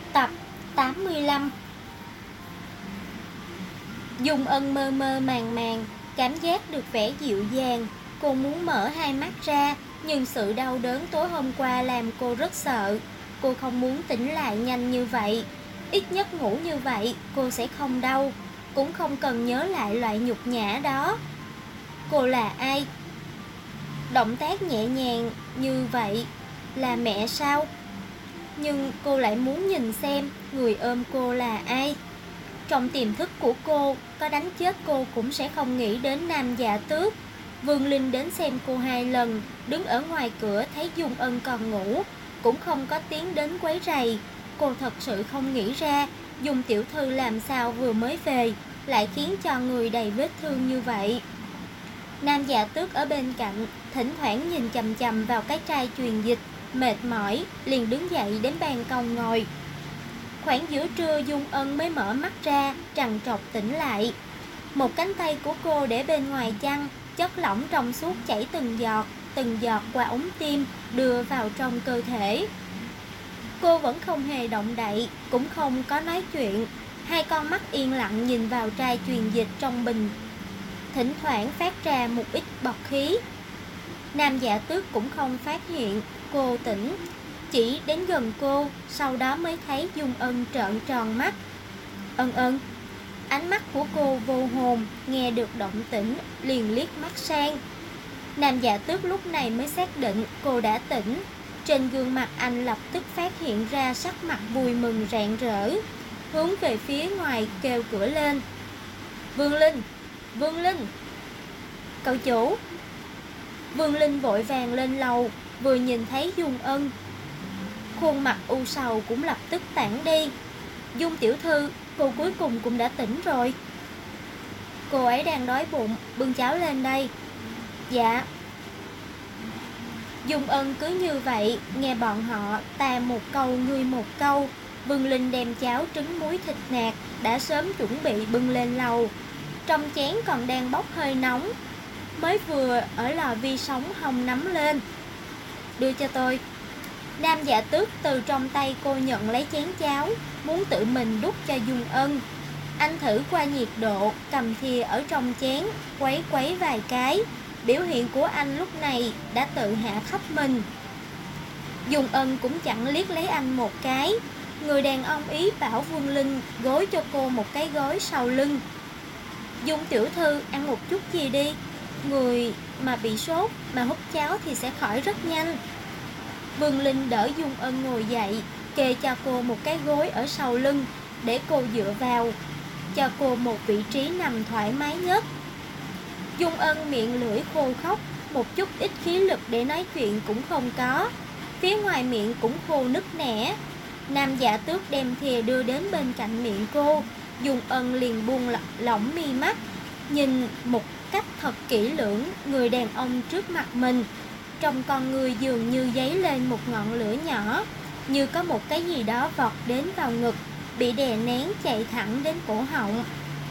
Tập 85. Dung Ân mơ mơ màng màng, cảm giác được vẻ dịu dàng. Cô muốn mở hai mắt ra, nhưng sự đau đớn tối hôm qua làm cô rất sợ. Cô không muốn tỉnh lại nhanh như vậy. Ít nhất ngủ như vậy, cô sẽ không đau, cũng không cần nhớ lại loại nhục nhã đó. Cô là ai? Động tác nhẹ nhàng như vậy là mẹ sao? Nhưng cô lại muốn nhìn xem người ôm cô là ai. Trong tiềm thức của cô, có đánh chết cô cũng sẽ không nghĩ đến Nam Dạ Tước. Vương Linh đến xem cô 2 lần, đứng ở ngoài cửa thấy Dung Ân còn ngủ, cũng không có tiến đến quấy rầy. Cô thật sự không nghĩ ra Dung tiểu thư làm sao vừa mới về lại khiến cho người đầy vết thương như vậy. Nam Dạ Tước ở bên cạnh, thỉnh thoảng nhìn chằm chằm vào cái chai truyền dịch, mệt mỏi, liền đứng dậy đến ban công ngồi. Khoảng giữa trưa Dung Ân mới mở mắt ra, trằn trọc tỉnh lại. Một cánh tay của cô để bên ngoài chăn, chất lỏng trong suốt chảy từng giọt qua ống tim, đưa vào trong cơ thể. Cô vẫn không hề động đậy, cũng không có nói chuyện. Hai con mắt yên lặng nhìn vào chai truyền dịch trong bình, thỉnh thoảng phát ra một ít bọt khí. Nam Dạ Tước cũng không phát hiện cô tỉnh, chỉ đến gần cô, sau đó mới thấy Dung Ân trợn tròn mắt. Ân Ân. Ánh mắt của cô vô hồn, nghe được động tĩnh liền liếc mắt sang. Nam Dạ Tước lúc này mới xác định cô đã tỉnh. Trên gương mặt anh lập tức phát hiện ra sắc mặt vui mừng rạng rỡ, hướng về phía ngoài kêu cửa lên. Vương Linh! Vương Linh! Cậu chủ! Vương Linh vội vàng lên lầu, vừa nhìn thấy Dung Ân, khuôn mặt u sầu cũng lập tức tản đi. Dung tiểu thư, cô cuối cùng cũng đã tỉnh rồi. Cô ấy đang đói bụng, bưng cháo lên đây. Dạ. Dung Ân cứ như vậy, nghe bọn họ ta một câu ngươi một câu. Vương Linh đem cháo trứng muối thịt nạc đã sớm chuẩn bị bưng lên lầu. Trong chén còn đang bốc hơi nóng, mới vừa ở lò vi sóng hong nắm lên. Đưa cho tôi. Nam Dạ Tước từ trong tay cô nhận lấy chén cháo, muốn tự mình đút cho Dung Ân. Anh thử qua nhiệt độ, cầm thìa ở trong chén, quấy quấy vài cái. Biểu hiện của anh lúc này đã tự hạ thấp mình. Dung Ân cũng chẳng liếc lấy anh một cái. Người đàn ông ý bảo Vương Linh gối cho cô một cái gối sau lưng. Dung tiểu thư, ăn một chút gì đi. Người mà bị sốt mà hút cháo thì sẽ khỏi rất nhanh. Vương Linh đỡ Dung Ân ngồi dậy, kê cho cô một cái gối ở sau lưng, để cô dựa vào, cho cô một vị trí nằm thoải mái nhất. Dung Ân miệng lưỡi khô khốc, một chút ít khí lực để nói chuyện cũng không có. Phía ngoài miệng cũng khô nứt nẻ. Nam Dạ Tước đem thìa đưa đến bên cạnh miệng cô. Dung Ân liền buông lỏng mi mắt, nhìn một cách thật kỹ lưỡng người đàn ông trước mặt mình. Trong con người dường như dấy lên một ngọn lửa nhỏ, như có một cái gì đó vọt đến vào ngực, bị đè nén chạy thẳng đến cổ họng.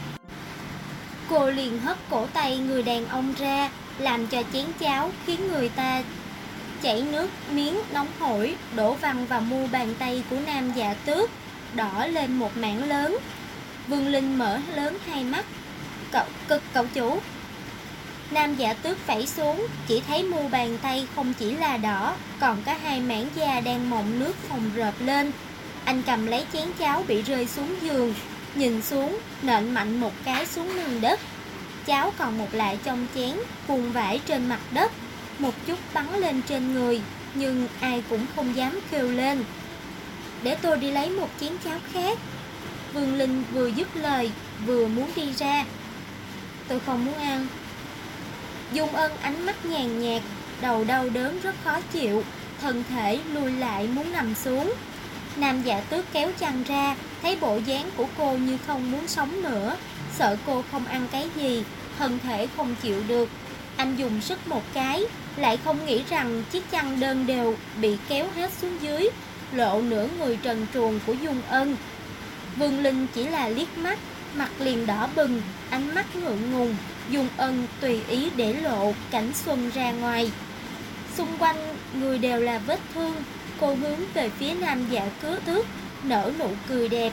Cô liền hất cổ tay người đàn ông ra, làm cho chén cháo khiến người ta chảy nước miếng nóng hổi đổ văng vào mu bàn tay của Nam Dạ Tước, đỏ lên một mảng lớn. Vương Linh mở lớn hai mắt. Cậu chủ. Nam Dạ Tước vẫy xuống, chỉ thấy mu bàn tay không chỉ là đỏ, còn có hai mảng da đang mọng nước phồng rộp lên. Anh cầm lấy chén cháo bị rơi xuống giường, nhìn xuống, nện mạnh một cái xuống nền đất. Cháo còn một lại trong chén, vùng vãi trên mặt đất, một chút bắn lên trên người, nhưng ai cũng không dám kêu lên. Để tôi đi lấy một chén cháo khác. Vương Linh vừa dứt lời, vừa muốn đi ra. Tôi không muốn ăn. Dung Ân ánh mắt nhàn nhạt, đầu đau đớn rất khó chịu, thân thể lùi lại muốn nằm xuống. Nam Dạ Tước kéo chăn ra, thấy bộ dáng của cô như không muốn sống nữa, sợ cô không ăn cái gì, thân thể không chịu được. Anh dùng sức một cái, lại không nghĩ rằng chiếc chăn đơn đều bị kéo hết xuống dưới, lộ nửa người trần truồng của Dung Ân. Vương Linh chỉ là liếc mắt, mặt liền đỏ bừng, ánh mắt ngượng ngùng. Dung Ân tùy ý để lộ cảnh xuân ra ngoài. Xung quanh người đều là vết thương. Cô hướng về phía Nam Dạ Tước, nở nụ cười đẹp.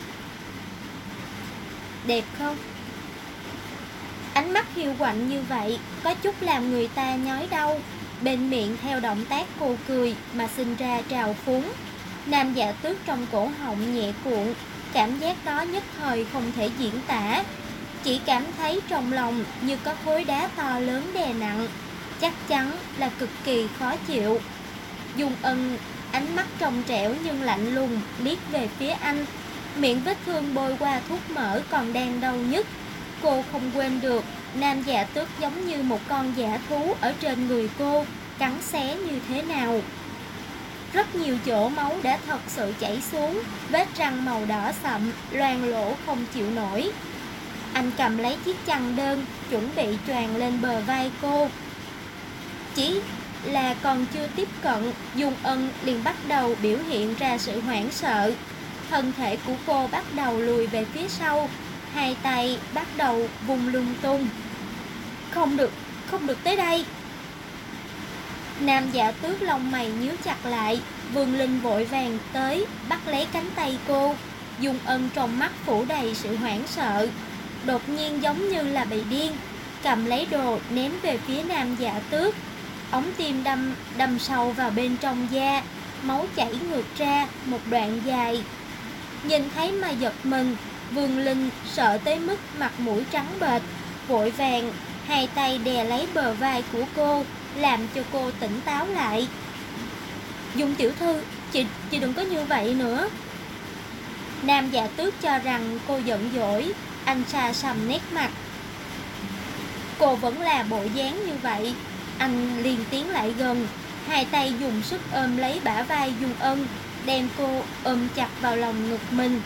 Đẹp không? Ánh mắt hiu quạnh như vậy có chút làm người ta nhói đau. Bên miệng theo động tác cô cười mà sinh ra trào phúng. Nam Dạ Tước trong cổ họng nhẹ cuộn, cảm giác đó nhất thời không thể diễn tả. Chỉ cảm thấy trong lòng như có khối đá to lớn đè nặng, chắc chắn là cực kỳ khó chịu. Dung Ân ánh mắt trong trẻo nhưng lạnh lùng liếc về phía anh. Miệng vết thương bôi qua thuốc mỡ còn đang đau nhức. Cô không quên được Nam Dạ Tước giống như một con dã thú ở trên người cô, cắn xé như thế nào. Rất nhiều chỗ máu đã thật sự chảy xuống, vết răng màu đỏ sậm loang lỗ không chịu nổi. Anh cầm lấy chiếc chăn đơn chuẩn bị choàng lên bờ vai cô. Chỉ là còn chưa tiếp cận, Dung Ân liền bắt đầu biểu hiện ra sự hoảng sợ. Thân thể của cô bắt đầu lùi về phía sau, hai tay bắt đầu vùng lung tung. Không được tới đây. Nam Dạ Tước lông mày nhíu chặt lại, Vương Linh vội vàng tới bắt lấy cánh tay cô. Dung Ân trong mắt phủ đầy sự hoảng sợ, đột nhiên giống như là bị điên, cầm lấy đồ ném về phía Nam Dạ Tước. Ống tim đâm sâu vào bên trong da, máu chảy ngược ra một đoạn dài. Nhìn thấy mà giật mình, Vương Linh sợ tới mức mặt mũi trắng bệch, vội vàng hai tay đè lấy bờ vai của cô, làm cho cô tỉnh táo lại. Dung tiểu thư, chị đừng có như vậy nữa. Nam Dạ Tước cho rằng cô giận dỗi, anh xa sầm nét mặt. Cô vẫn là bộ dáng như vậy. Anh liền tiến lại gần, hai tay dùng sức ôm lấy bả vai Dung Ân, đem cô ôm chặt vào lòng ngực mình.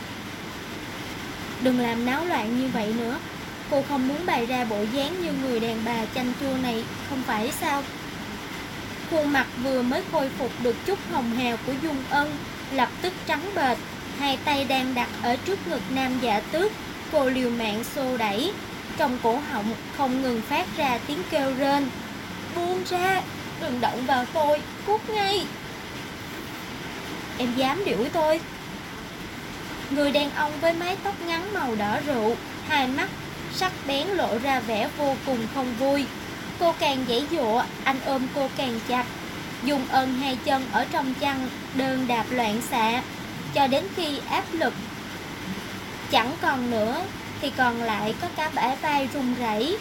Đừng làm náo loạn như vậy nữa. Cô không muốn bày ra bộ dáng như người đàn bà chanh chua này, không phải sao? Khuôn mặt vừa mới khôi phục được chút hồng hào của Dung Ân lập tức trắng bệch, hai tay đang đặt ở trước ngực Nam Dạ Tước. Cô liều mạng xô đẩy, trong cổ họng không ngừng phát ra tiếng kêu rên. Buông ra, đừng động vào tôi, cút ngay. Em dám đuổi tôi? Người đàn ông với mái tóc ngắn màu đỏ rượu, hai mắt sắc bén lộ ra vẻ vô cùng không vui. Cô càng giãy giụa, anh ôm cô càng chặt. Dung Ân hai chân ở trong chăn đơn đạp loạn xạ, cho đến khi áp lực chẳng còn nữa thì còn lại có cả bả vai run rẩy.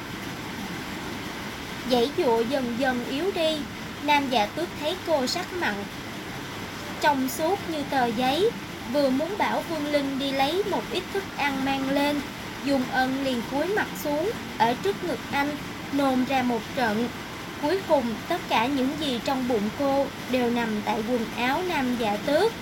Giãy giụa dần dần yếu đi. Nam Dạ Tước thấy cô sắc mặn trong suốt như tờ giấy, vừa muốn bảo Vương Linh đi lấy một ít thức ăn mang lên. Dung Ân liền cúi mặt xuống ở trước ngực anh, nôn ra một trận. Cuối cùng tất cả những gì trong bụng cô đều nằm tại quần áo Nam Dạ Tước.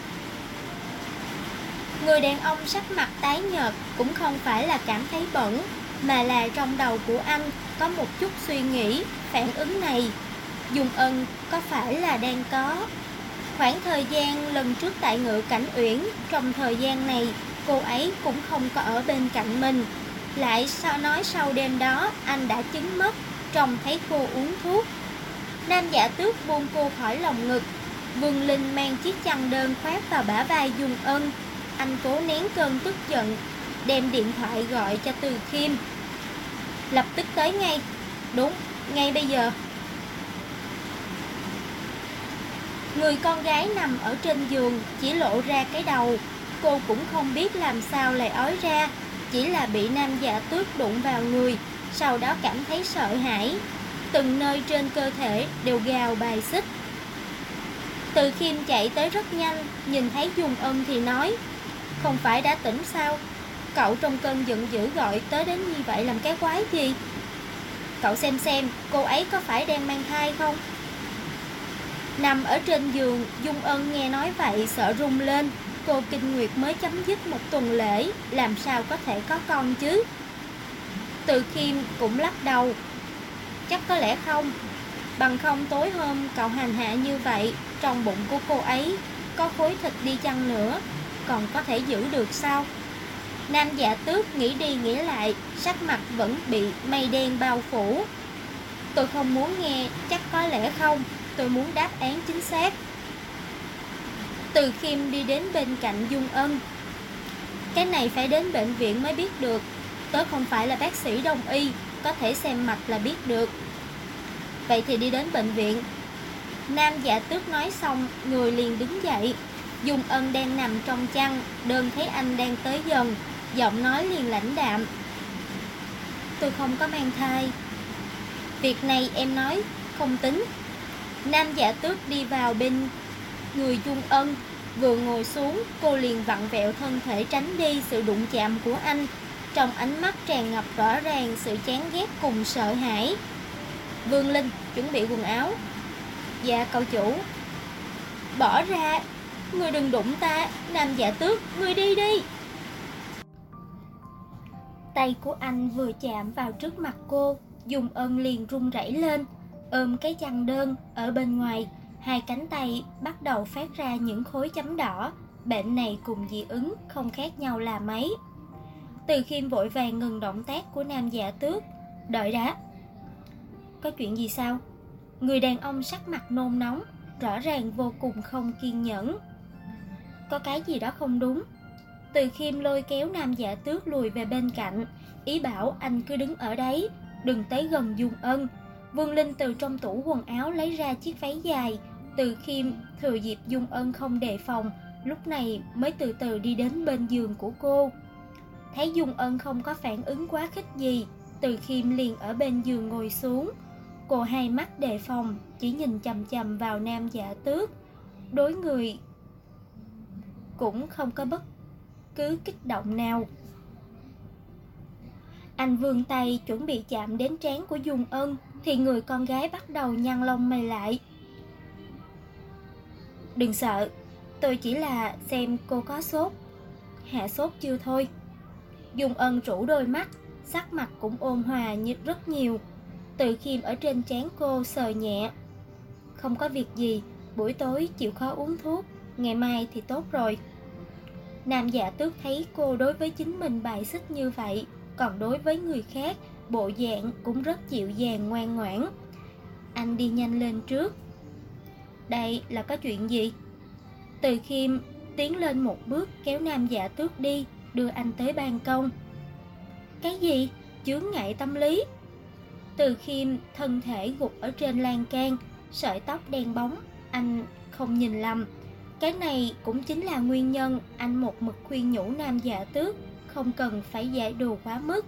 Người đàn ông sắc mặt tái nhợt cũng không phải là cảm thấy bẩn, mà là trong đầu của anh có một chút suy nghĩ. Phản ứng này Dung Ân có phải là đang có khoảng thời gian lần trước tại Ngự Cảnh Uyển, trong thời gian này cô ấy cũng không có ở bên cạnh mình. Lại sao nói sau đêm đó anh đã chứng mất, trông thấy cô uống thuốc. Nam Dạ Tước buông cô khỏi lòng ngực. Vương Linh mang chiếc chăn đơn khoác vào bả vai Dung Ân. Anh cố nén cơn tức giận, đem điện thoại gọi cho Từ Khiêm. Lập tức tới ngay. Đúng, ngay bây giờ. Người con gái nằm ở trên giường chỉ lộ ra cái đầu. Cô cũng không biết làm sao lại ói ra, chỉ là bị Nam Dạ Tước đụng vào người, sau đó cảm thấy sợ hãi. Từng nơi trên cơ thể đều gào bài xích. Từ Khiêm chạy tới rất nhanh, nhìn thấy Dung Ân thì nói: Không phải đã tỉnh sao? Cậu trong cơn giận dữ gọi tới đến như vậy làm cái quái gì? Cậu xem cô ấy có phải đang mang thai không? Nằm ở trên giường, Dung Ân nghe nói vậy sợ run lên. Cô kinh nguyệt mới chấm dứt một tuần lễ, làm sao có thể có con chứ? Từ Khiêm cũng lắc đầu. Chắc có lẽ không. Bằng không tối hôm cậu hành hạ như vậy, trong bụng của cô ấy có khối thịt đi chăng nữa, còn có thể giữ được sao? Nam Dạ Tước nghĩ đi nghĩ lại, sắc mặt vẫn bị mây đen bao phủ. Tôi không muốn nghe chắc có lẽ không, tôi muốn đáp án chính xác. Từ Khiêm đi đến bên cạnh Dung Ân. Cái này phải đến bệnh viện mới biết được. Tớ không phải là bác sĩ đông y, có thể xem mạch là biết được. Vậy thì đi đến bệnh viện. Nam Dạ Tước nói xong, người liền đứng dậy. Dung Ân đang nằm trong chăn, đơn thấy anh đang tới gần, giọng nói liền lãnh đạm. Tôi không có mang thai. Việc này em nói không tính. Nam Dạ Tước đi vào bên người Dung Ân. Vừa ngồi xuống, cô liền vặn vẹo thân thể tránh đi sự đụng chạm của anh. Trong ánh mắt tràn ngập rõ ràng sự chán ghét cùng sợ hãi. Vương Linh, chuẩn bị quần áo. Dạ cậu chủ. Bỏ ra. Ngươi đừng đụng ta. Nam Dạ Tước, ngươi đi đi. Tay của anh vừa chạm vào trước mặt cô, Dung Ân liền run rẩy lên, ôm cái chăn đơn ở bên ngoài. Hai cánh tay bắt đầu phát ra những khối chấm đỏ. Bệnh này cùng dị ứng không khác nhau là mấy. Từ Khiêm vội vàng ngừng động tác của Nam Dạ Tước. Đợi đã. Có chuyện gì sao? Người đàn ông sắc mặt nôn nóng, rõ ràng vô cùng không kiên nhẫn. Có cái gì đó không đúng. Từ Khiêm lôi kéo Nam Dạ Tước lùi về bên cạnh, ý bảo anh cứ đứng ở đấy, đừng tới gần Dung Ân. Vương Linh từ trong tủ quần áo lấy ra chiếc váy dài. Từ Khiêm thừa dịp Dung Ân không đề phòng, lúc này mới từ từ đi đến bên giường của cô. Thấy Dung Ân không có phản ứng quá khích gì, Từ Khiêm liền ở bên giường ngồi xuống. Cô hai mắt đề phòng, chỉ nhìn chằm chằm vào Nam Dạ Tước. Đối người cũng không có bất cứ kích động nào. Anh vươn tay chuẩn bị chạm đến trán của Dung Ân thì người con gái bắt đầu nhăn lông mày lại. Đừng sợ, tôi chỉ là xem cô có sốt. Hạ sốt chưa thôi. Dung Ân rũ đôi mắt, sắc mặt cũng ôn hòa như rất nhiều. Từ Khiêm ở trên trán cô sờ nhẹ. Không có việc gì, buổi tối chịu khó uống thuốc, ngày mai thì tốt rồi. Nam Dạ Tước thấy cô đối với chính mình bài xích như vậy, còn đối với người khác, bộ dạng cũng rất dịu dàng ngoan ngoãn. Anh đi nhanh lên trước. Đây là có chuyện gì? Từ Khiêm tiến lên một bước kéo Nam Dạ Tước đi, đưa anh tới ban công. Cái gì? Chướng ngại tâm lý. Từ Khiêm thân thể gục ở trên lan can, sợi tóc đen bóng, anh không nhìn lầm. Cái này cũng chính là nguyên nhân anh một mực khuyên nhủ Nam Dạ Tước không cần phải giải đồ quá mức.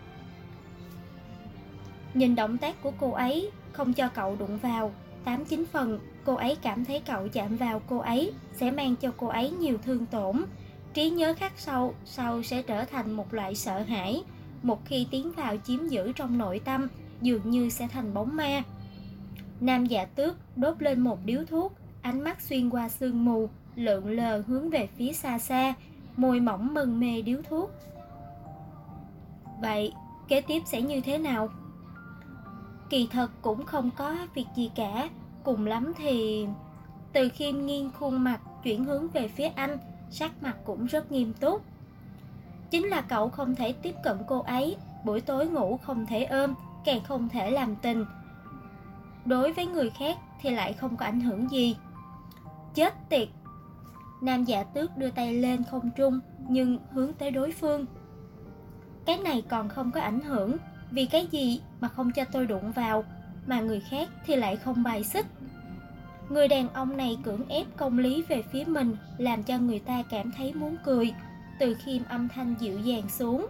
Nhìn động tác của cô ấy, không cho cậu đụng vào, 8-9 phần cô ấy cảm thấy cậu chạm vào cô ấy sẽ mang cho cô ấy nhiều thương tổn. Trí nhớ khắc sâu sau sẽ trở thành một loại sợ hãi. Một khi tiến vào chiếm giữ trong nội tâm, dường như sẽ thành bóng ma. Nam Dạ Tước đốt lên một điếu thuốc, ánh mắt xuyên qua sương mù, lượn lờ hướng về phía xa xa, môi mỏng mân mê điếu thuốc. Vậy, kế tiếp sẽ như thế nào? Kỳ thật cũng không có việc gì cả, cùng lắm thì... Từ Khiêm nghiêng khuôn mặt chuyển hướng về phía anh, sắc mặt cũng rất nghiêm túc. Chính là cậu không thể tiếp cận cô ấy, buổi tối ngủ không thể ôm, càng không thể làm tình. Đối với người khác thì lại không có ảnh hưởng gì. Chết tiệt! Nam Dạ Tước đưa tay lên không trung, nhưng hướng tới đối phương. Cái này còn không có ảnh hưởng, vì cái gì mà không cho tôi đụng vào, mà người khác thì lại không bài xích. Người đàn ông này cưỡng ép công lý về phía mình, làm cho người ta cảm thấy muốn cười. Từ Khiêm âm thanh dịu dàng xuống.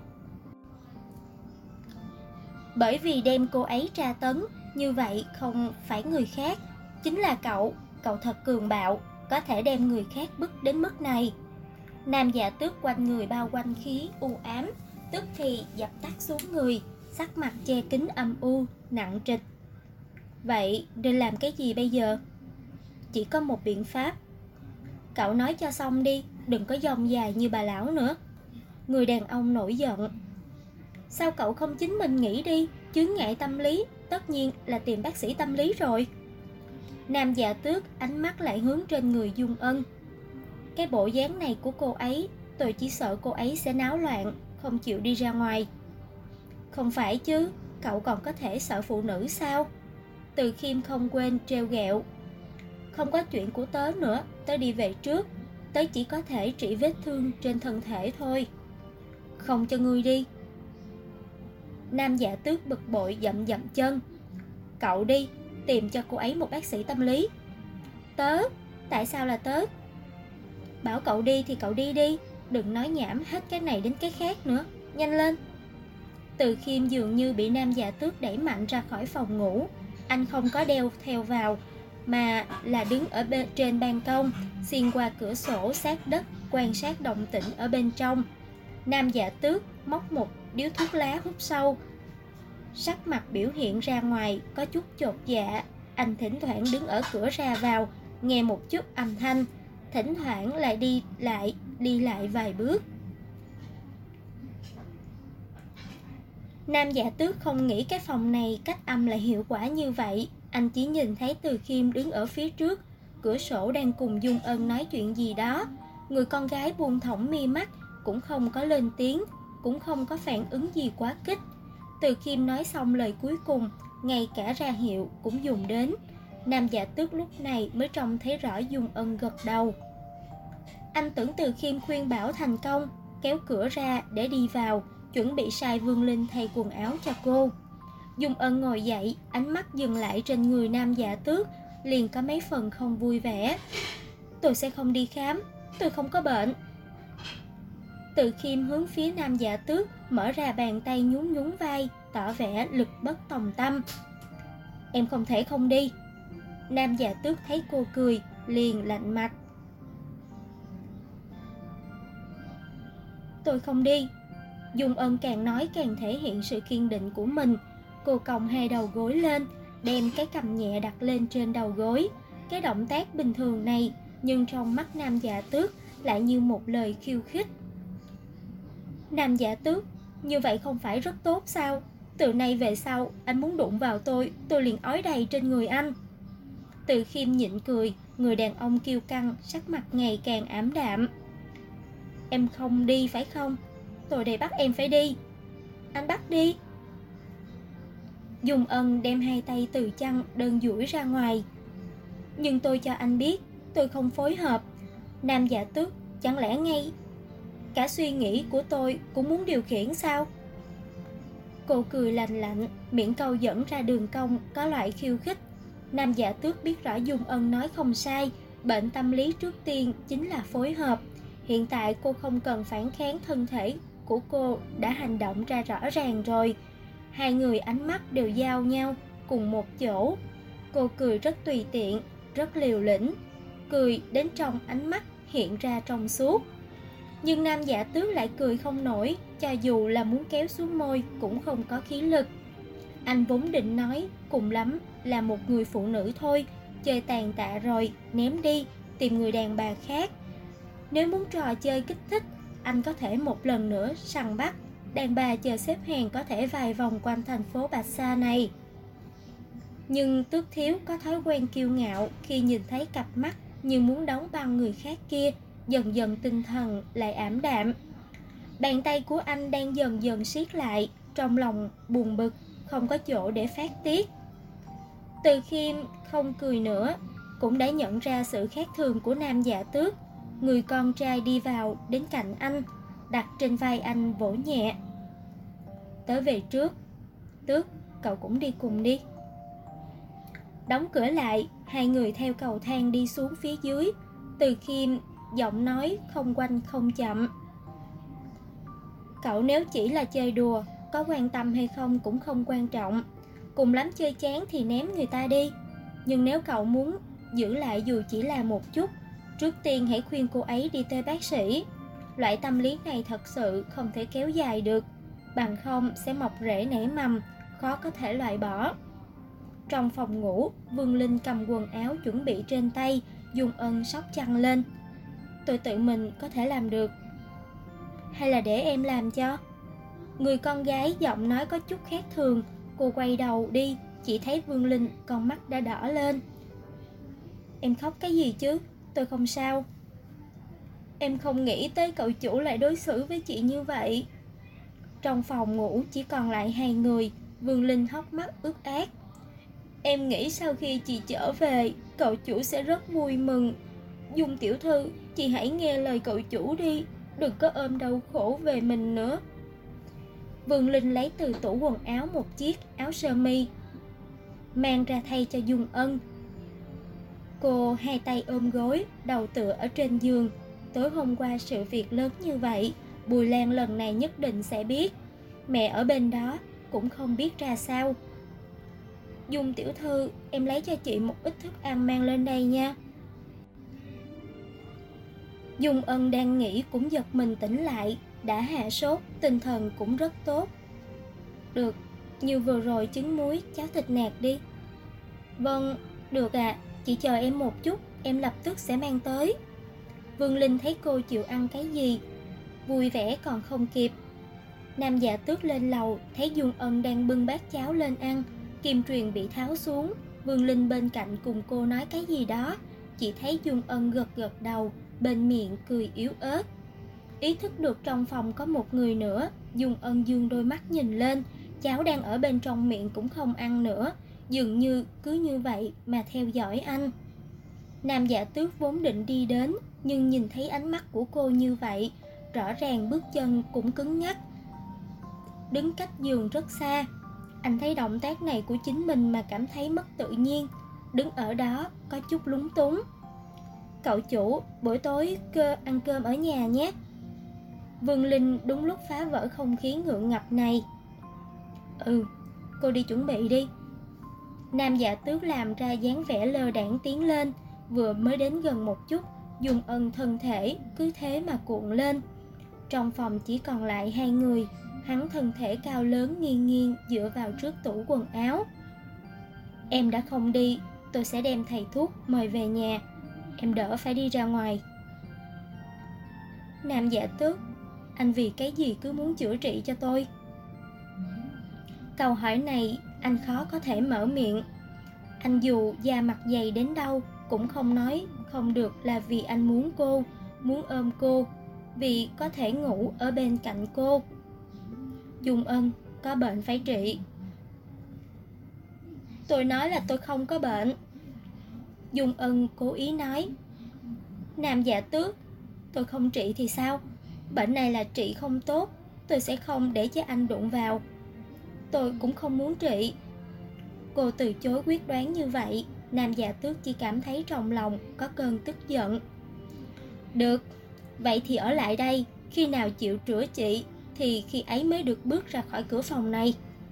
Bởi vì đem cô ấy tra tấn, như vậy không phải người khác, chính là cậu. Cậu thật cường bạo, có thể đem người khác bức đến mức này. Nam Dạ Tước quanh người bao quanh khí u ám, tức thì dập tắt xuống người, sắc mặt che kín âm u, nặng trịch. Vậy nên làm cái gì bây giờ? Chỉ có một biện pháp. Cậu nói cho xong đi, đừng có dông dài như bà lão nữa. Người đàn ông nổi giận. Sao cậu không chính mình nghĩ đi? Chướng ngại tâm lý, tất nhiên là tìm bác sĩ tâm lý rồi. Nam Dạ Tước ánh mắt lại hướng trên người Dung Ân. Cái bộ dáng này của cô ấy, tôi chỉ sợ cô ấy sẽ náo loạn, không chịu đi ra ngoài. Không phải chứ, cậu còn có thể sợ phụ nữ sao? Từ Khiêm không quên trêu ghẹo. Không có chuyện của tớ nữa, tớ đi về trước. tớ chỉ có thể trị vết thương trên thân thể thôi. Không cho ngươi đi. Nam Dạ Tước bực bội dậm chân. Cậu đi, tìm cho cô ấy một bác sĩ tâm lý. Tớ? Tại sao là tớ? Bảo cậu đi thì cậu đi đi, đừng nói nhảm hết cái này đến cái khác nữa. Nhanh lên. Từ Khiêm dường như bị Nam Dạ Tước đẩy mạnh ra khỏi phòng ngủ. Anh không có đeo theo vào, mà là đứng ở trên ban công, xuyên qua cửa sổ sát đất, quan sát động tĩnh ở bên trong. Nam Dạ Tước móc một điếu thuốc lá hút sâu. Sắc mặt biểu hiện ra ngoài có chút chột dạ. Anh thỉnh thoảng đứng ở cửa ra vào, nghe một chút âm thanh, thỉnh thoảng lại đi lại vài bước. Nam Dạ Tước không nghĩ cái phòng này cách âm lại hiệu quả như vậy. Anh chỉ nhìn thấy Từ Khiêm đứng ở phía trước cửa sổ đang cùng Dung Ân nói chuyện gì đó. Người con gái buông thõng mi mắt, cũng không có lên tiếng, cũng không có phản ứng gì quá kích. Từ Khiêm nói xong lời cuối cùng, ngay cả ra hiệu cũng dùng đến. Nam Dạ Tước lúc này mới trông thấy rõ Dung Ân gật đầu. Anh tưởng Từ Khiêm khuyên bảo thành công, kéo cửa ra để đi vào, chuẩn bị sai Vương Linh thay quần áo cho cô. Dung Ân ngồi dậy, ánh mắt dừng lại trên người Nam Dạ Tước, liền có mấy phần không vui vẻ. Tôi sẽ không đi khám, tôi không có bệnh. Từ Khiêm hướng phía Nam Dạ Tước, mở ra bàn tay nhún nhún vai, tỏ vẻ lực bất tòng tâm. Em không thể không đi. Nam Dạ Tước thấy cô cười, liền lạnh mặt. Tôi không đi. Dung Ân càng nói càng thể hiện sự kiên định của mình. Cô còng hai đầu gối lên, đem cái cằm nhẹ đặt lên trên đầu gối. Cái động tác bình thường này, nhưng trong mắt Nam Dạ Tước lại như một lời khiêu khích. Nam Dạ Tước, như vậy không phải rất tốt sao? Từ nay về sau, anh muốn đụng vào tôi liền ói đầy trên người anh. Từ Khiêm nhịn cười, người đàn ông kiêu căng, sắc mặt ngày càng ảm đạm. Em không đi phải không? Tôi đây bắt em phải đi. Anh bắt đi. Dung Ân đem hai tay từ chăn đơn duỗi ra ngoài. Nhưng tôi cho anh biết, tôi không phối hợp. Nam Dạ Tước, chẳng lẽ ngay cả suy nghĩ của tôi cũng muốn điều khiển sao? Cô cười lành lạnh, miệng câu dẫn ra đường cong, có loại khiêu khích. Nam Dạ Tước biết rõ Dung Ân nói không sai, bệnh tâm lý trước tiên chính là phối hợp. Hiện tại cô không cần phản kháng, thân thể của cô đã hành động ra rõ ràng rồi. Hai người ánh mắt đều giao nhau cùng một chỗ. Cô cười rất tùy tiện, rất liều lĩnh, cười đến trong ánh mắt hiện ra trong suốt. Nhưng Nam Dạ Tước lại cười không nổi, cho dù là muốn kéo xuống môi cũng không có khí lực. Anh vốn định nói cùng lắm là một người phụ nữ thôi, chơi tàn tạ rồi, ném đi, tìm người đàn bà khác. Nếu muốn trò chơi kích thích, anh có thể một lần nữa săn bắt đàn bà chờ xếp hàng có thể vài vòng quanh thành phố Bạch Sa này. Nhưng Tước Thiếu có thói quen kiêu ngạo, khi nhìn thấy cặp mắt như muốn đóng băng người khác kia, dần dần tinh thần lại ảm đạm. Bàn tay của anh đang dần dần siết lại, trong lòng buồn bực, không có chỗ để phát tiết. Từ Khiêm không cười nữa, cũng đã nhận ra sự khác thường của Nam Dạ Tước. Người con trai đi vào đến cạnh anh, đặt trên vai anh vỗ nhẹ. Tớ về trước. Tước, cậu cũng đi cùng đi. Đóng cửa lại, hai người theo cầu thang đi xuống phía dưới. Từ Khiêm giọng nói không nhanh không chậm. Cậu nếu chỉ là chơi đùa, có quan tâm hay không cũng không quan trọng. Cùng lắm chơi chán thì ném người ta đi. Nhưng nếu cậu muốn giữ lại dù chỉ là một chút, trước tiên hãy khuyên cô ấy đi tới bác sĩ. Loại tâm lý này thật sự không thể kéo dài được, bằng không sẽ mọc rễ nảy mầm, khó có thể loại bỏ. Trong phòng ngủ, Vương Linh cầm quần áo chuẩn bị trên tay, Dung Ân xốc chăn lên. Tôi tự mình có thể làm được. Hay là để em làm cho? Người con gái giọng nói có chút khác thường. Cô quay đầu đi, chỉ thấy Vương Linh con mắt đã đỏ lên. Em khóc cái gì chứ? Tôi không sao. Em không nghĩ tới cậu chủ lại đối xử với chị như vậy. Trong phòng ngủ chỉ còn lại hai người. Vương Linh hốc mắt ướt át. Em nghĩ sau khi chị trở về, cậu chủ sẽ rất vui mừng. Dung tiểu thư, chị hãy nghe lời cậu chủ đi, đừng có ôm đau khổ về mình nữa. Vương Linh lấy từ tủ quần áo một chiếc áo sơ mi, mang ra thay cho Dung Ân. Cô hai tay ôm gối, đầu tựa ở trên giường. Tối hôm qua sự việc lớn như vậy, Bùi Lan lần này nhất định sẽ biết. Mẹ ở bên đó cũng không biết ra sao. Dung tiểu thư, em lấy cho chị một ít thức ăn mang lên đây nha. Dung Ân đang nghĩ cũng giật mình tỉnh lại, đã hạ sốt, tinh thần cũng rất tốt. Được, như vừa rồi trứng muối, cháo thịt nạc đi. Vâng, được ạ, chị chờ em một chút, em lập tức sẽ mang tới. Vương Linh thấy cô chịu ăn cái gì, vui vẻ còn không kịp. Nam Dạ Tước lên lầu, thấy Dung Ân đang bưng bát cháo lên ăn, kim truyền bị tháo xuống. Vương Linh bên cạnh cùng cô nói cái gì đó, chỉ thấy Dung Ân gật gật đầu, bên miệng cười yếu ớt. Ý thức được trong phòng có một người nữa, Dung Ân dương đôi mắt nhìn lên, cháo đang ở bên trong miệng cũng không ăn nữa, dường như cứ như vậy mà theo dõi anh. Nam Dạ Tước vốn định đi đến, nhưng nhìn thấy ánh mắt của cô như vậy, rõ ràng bước chân cũng cứng nhắc, đứng cách giường rất xa. Anh thấy động tác này của chính mình mà cảm thấy mất tự nhiên, đứng ở đó có chút lúng túng. Cậu chủ, buổi tối ăn cơm ở nhà nhé. Vương Linh đúng lúc phá vỡ không khí ngượng ngập này. Cô đi chuẩn bị đi. Nam Dạ Tước làm ra dáng vẻ lơ đãng tiến lên, vừa mới đến gần một chút, Dung Ân thân thể cứ thế mà cuộn lên. Trong phòng chỉ còn lại hai người, hắn thân thể cao lớn nghiêng nghiêng dựa vào trước tủ quần áo. Em đã không đi, tôi sẽ đem thầy thuốc mời về nhà, em đỡ phải đi ra ngoài. Nam Dạ Tước, anh vì cái gì cứ muốn chữa trị cho tôi? Câu hỏi này anh khó có thể mở miệng. Anh dù da mặt dày đến đâu cũng không nói không được là vì anh muốn cô, muốn ôm cô, vì có thể ngủ ở bên cạnh cô. Dung Ân, có bệnh phải trị. Tôi nói là tôi không có bệnh. Dung Ân cố ý nói. Nam Dạ Tước, tôi không trị thì sao? Bệnh này là trị không tốt, tôi sẽ không để cho anh đụng vào. Tôi cũng không muốn trị. Cô từ chối quyết đoán như vậy, Nam Dạ Tước chỉ cảm thấy trong lòng có cơn tức giận. Được, vậy thì ở lại đây, khi nào chịu chữa trị thì khi ấy mới được bước ra khỏi cửa phòng này.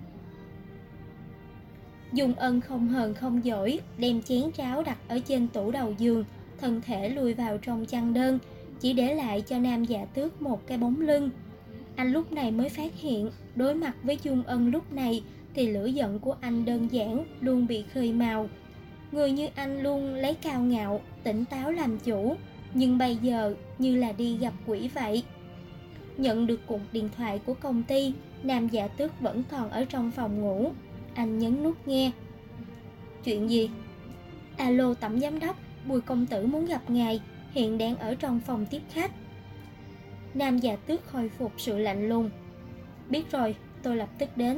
Dung Ân không hờn không dỗi, đem chén cháo đặt ở trên tủ đầu giường, thân thể lùi vào trong chăn đơn, chỉ để lại cho Nam Dạ Tước một cái bóng lưng. Anh lúc này mới phát hiện, đối mặt với Dung Ân lúc này thì lửa giận của anh đơn giản luôn bị khơi mào. Người như anh luôn lấy cao ngạo, tỉnh táo làm chủ, nhưng bây giờ như là đi gặp quỷ vậy. Nhận được cuộc điện thoại của công ty, Nam Dạ Tước vẫn còn ở trong phòng ngủ. Anh nhấn nút nghe. Chuyện gì? Alo tổng giám đốc, Bùi công tử muốn gặp ngài, hiện đang ở trong phòng tiếp khách. Nam Dạ Tước khôi phục sự lạnh lùng. Biết rồi, tôi lập tức đến.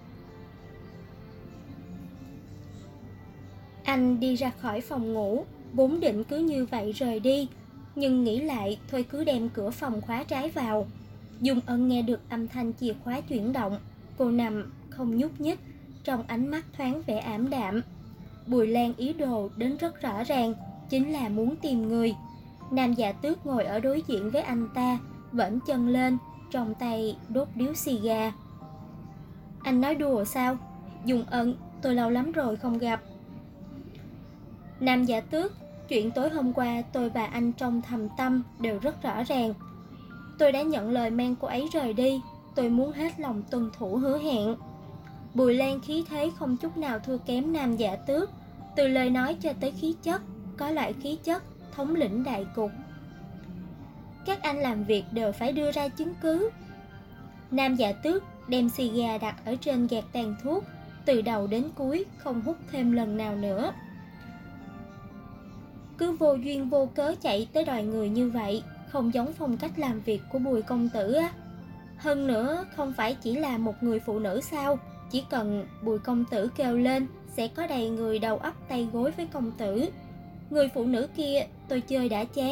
Anh đi ra khỏi phòng ngủ, vốn định cứ như vậy rời đi, nhưng nghĩ lại thôi cứ đem cửa phòng khóa trái vào. Dung Ân nghe được âm thanh chìa khóa chuyển động, cô nằm không nhúc nhích, trong ánh mắt thoáng vẻ ảm đạm. Bùi Lan ý đồ đến rất rõ ràng, chính là muốn tìm người. Nam Dạ Tước ngồi ở đối diện với anh ta, vẫn chân lên, trong tay đốt điếu xì gà. Anh nói đùa sao? Dung Ân, tôi lâu lắm rồi không gặp. Nam Dạ Tước, chuyện tối hôm qua tôi và anh trong thầm tâm đều rất rõ ràng. Tôi đã nhận lời mang cô ấy rời đi, tôi muốn hết lòng tuân thủ hứa hẹn. Bùi Lan khí thế không chút nào thua kém Nam Dạ Tước, từ lời nói cho tới khí chất, có loại khí chất thống lĩnh đại cục. Các anh làm việc đều phải đưa ra chứng cứ. Nam Dạ Tước đem xì gà đặt ở trên gạt tàn thuốc, từ đầu đến cuối không hút thêm lần nào nữa. Cứ vô duyên vô cớ chạy tới đòi người như vậy, không giống phong cách làm việc của Bùi công tử á. Hơn nữa không phải chỉ là một người phụ nữ sao, chỉ cần Bùi công tử kêu lên sẽ có đầy người đầu ấp tay gối với công tử. Người phụ nữ kia tôi chơi đã chán,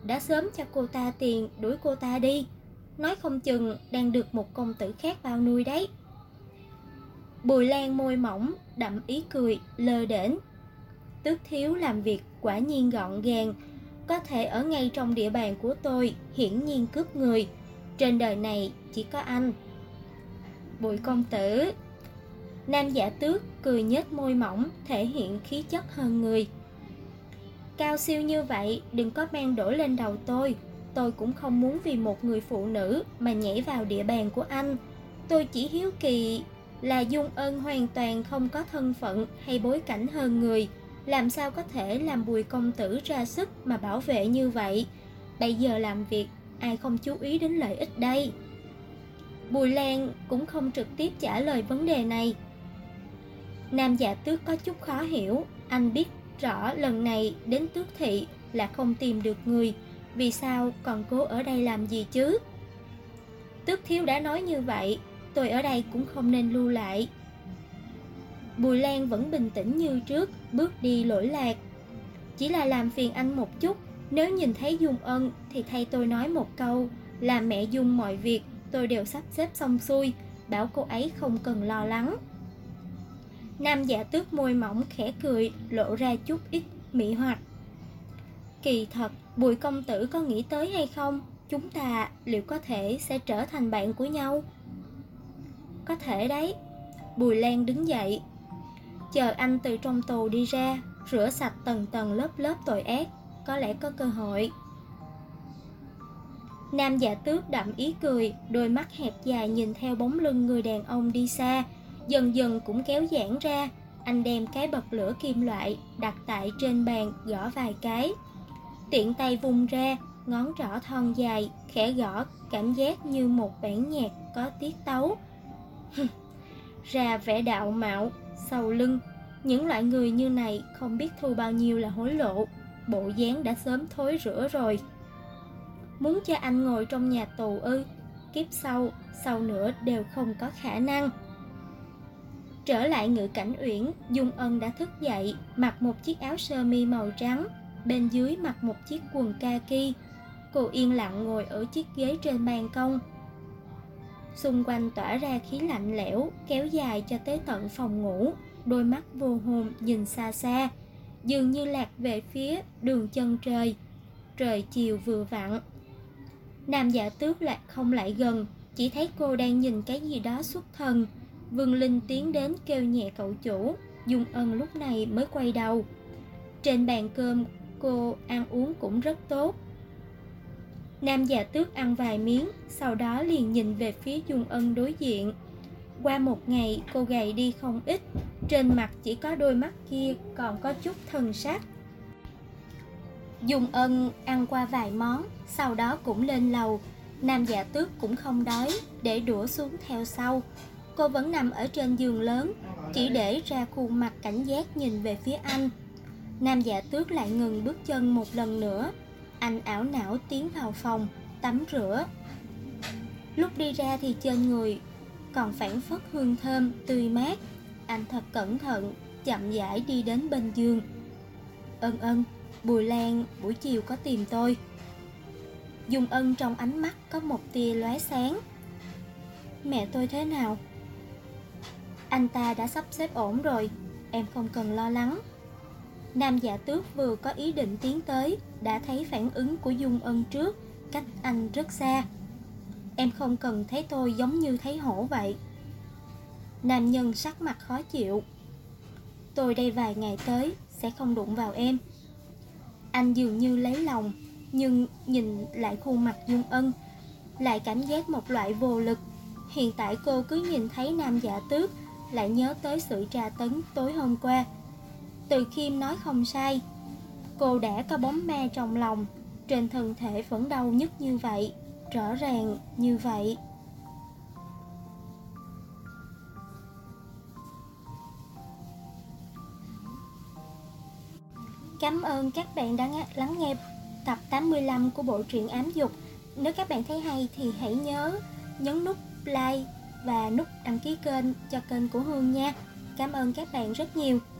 đã sớm cho cô ta tiền đuổi cô ta đi. Nói không chừng đang được một công tử khác bao nuôi đấy. Bùi Lan môi mỏng, đậm ý cười, lơ đễnh. Tước thiếu làm việc quả nhiên gọn gàng, có thể ở ngay trong địa bàn của tôi, hiển nhiên cướp người. Trên đời này chỉ có anh. Bùi công tử. Nam Giả Tước cười nhếch môi mỏng, thể hiện khí chất hơn người. Cao siêu như vậy đừng có mang đổ lên đầu tôi. Tôi cũng không muốn vì một người phụ nữ mà nhảy vào địa bàn của anh. Tôi chỉ hiếu kỳ là Dung Ân hoàn toàn không có thân phận hay bối cảnh hơn người, làm sao có thể làm Bùi công tử ra sức mà bảo vệ như vậy. Bây giờ làm việc ai không chú ý đến lợi ích đây? Bùi Lan cũng không trực tiếp trả lời vấn đề này. Nam Giả Tước có chút khó hiểu. Anh biết rõ lần này đến Tước thị là không tìm được người, vì sao còn cố ở đây làm gì chứ? Tước thiếu đã nói như vậy, tôi ở đây cũng không nên lưu lại. Bùi Lan vẫn bình tĩnh như trước, bước đi lỗi lạc. Chỉ là làm phiền anh một chút, nếu nhìn thấy Dung Ân thì thay tôi nói một câu, là mẹ Dung mọi việc tôi đều sắp xếp xong xuôi, bảo cô ấy không cần lo lắng. Nam Giả Tước môi mỏng khẽ cười, lộ ra chút ít mị hoặc. Kỳ thật, Bùi công tử có nghĩ tới hay không? Chúng ta liệu có thể sẽ trở thành bạn của nhau? Có thể đấy. Bùi Lan đứng dậy. Chờ anh từ trong tù đi ra, rửa sạch tầng tầng lớp lớp tội ác, có lẽ có cơ hội. Nam Giả Tước đậm ý cười, đôi mắt hẹp dài nhìn theo bóng lưng người đàn ông đi xa, dần dần cũng kéo giãn ra. Anh đem cái bật lửa kim loại đặt tại trên bàn, gõ vài cái. Tiện tay vung ra, ngón trỏ thon dài, khẽ gõ, cảm giác như một bản nhạc có tiết tấu. Ra vẻ đạo mạo, sau lưng. Những loại người như này không biết thu bao nhiêu là hối lộ, bộ dáng đã sớm thối rữa rồi. Muốn cho anh ngồi trong nhà tù ư? Kiếp sau nữa đều không có khả năng. Trở lại Ngự Cảnh Uyển, Dung Ân đã thức dậy, mặc một chiếc áo sơ mi màu trắng, bên dưới mặc một chiếc quần kaki. Cô yên lặng ngồi ở chiếc ghế trên ban công. Xung quanh tỏa ra khí lạnh lẽo, kéo dài cho tới tận phòng ngủ. Đôi mắt vô hồn nhìn xa xa, dường như lạc về phía đường chân trời. Trời chiều vừa vặn. Nam Giả Tước lại không lại gần, chỉ thấy cô đang nhìn cái gì đó xuất thần. Vương Linh tiến đến kêu nhẹ cậu chủ. Dung Ân lúc này mới quay đầu. Trên bàn cơm cô ăn uống cũng rất tốt. Nam Giả Tước ăn vài miếng, sau đó liền nhìn về phía Dung Ân đối diện. Qua một ngày cô gầy đi không ít, trên mặt chỉ có đôi mắt kia còn có chút thần sắc. Dung Ân ăn qua vài món, sau đó cũng lên lầu. Nam Giả Tước cũng không đói, để đũa xuống theo sau. Cô vẫn nằm ở trên giường lớn, chỉ để ra khuôn mặt cảnh giác nhìn về phía anh. Nam Giả Tước lại ngừng bước chân một lần nữa. Anh ảo não tiến vào phòng, tắm rửa. Lúc đi ra thì trên người còn phảng phất hương thơm, tươi mát. Anh thật cẩn thận, chậm rãi đi đến bên giường. Ân, Bùi Lan buổi chiều có tìm tôi. Dung Ân trong ánh mắt có một tia lóe sáng. Mẹ tôi thế nào? Anh ta đã sắp xếp ổn rồi, em không cần lo lắng. Nam Giả Tước vừa có ý định tiến tới, đã thấy phản ứng của Dung Ân trước, cách anh rất xa. Em không cần thấy tôi giống như thấy hổ vậy. Nam nhân sắc mặt khó chịu. Tôi đây vài ngày tới sẽ không đụng vào em. Anh dường như lấy lòng, nhưng nhìn lại khuôn mặt Dung Ân lại cảm giác một loại vô lực. Hiện tại cô cứ nhìn thấy Nam Giả Tước lại nhớ tới sự tra tấn tối hôm qua. Từ Khiêm nói không sai, cô đã có bóng ma trong lòng, trên thân thể vẫn đau nhức như vậy, rõ ràng như vậy. Cảm ơn các bạn đã lắng nghe tập 85 của bộ truyện Ám Dục. Nếu các bạn thấy hay thì hãy nhớ nhấn nút like và nút đăng ký kênh cho kênh của Hương nha. Cảm ơn các bạn rất nhiều.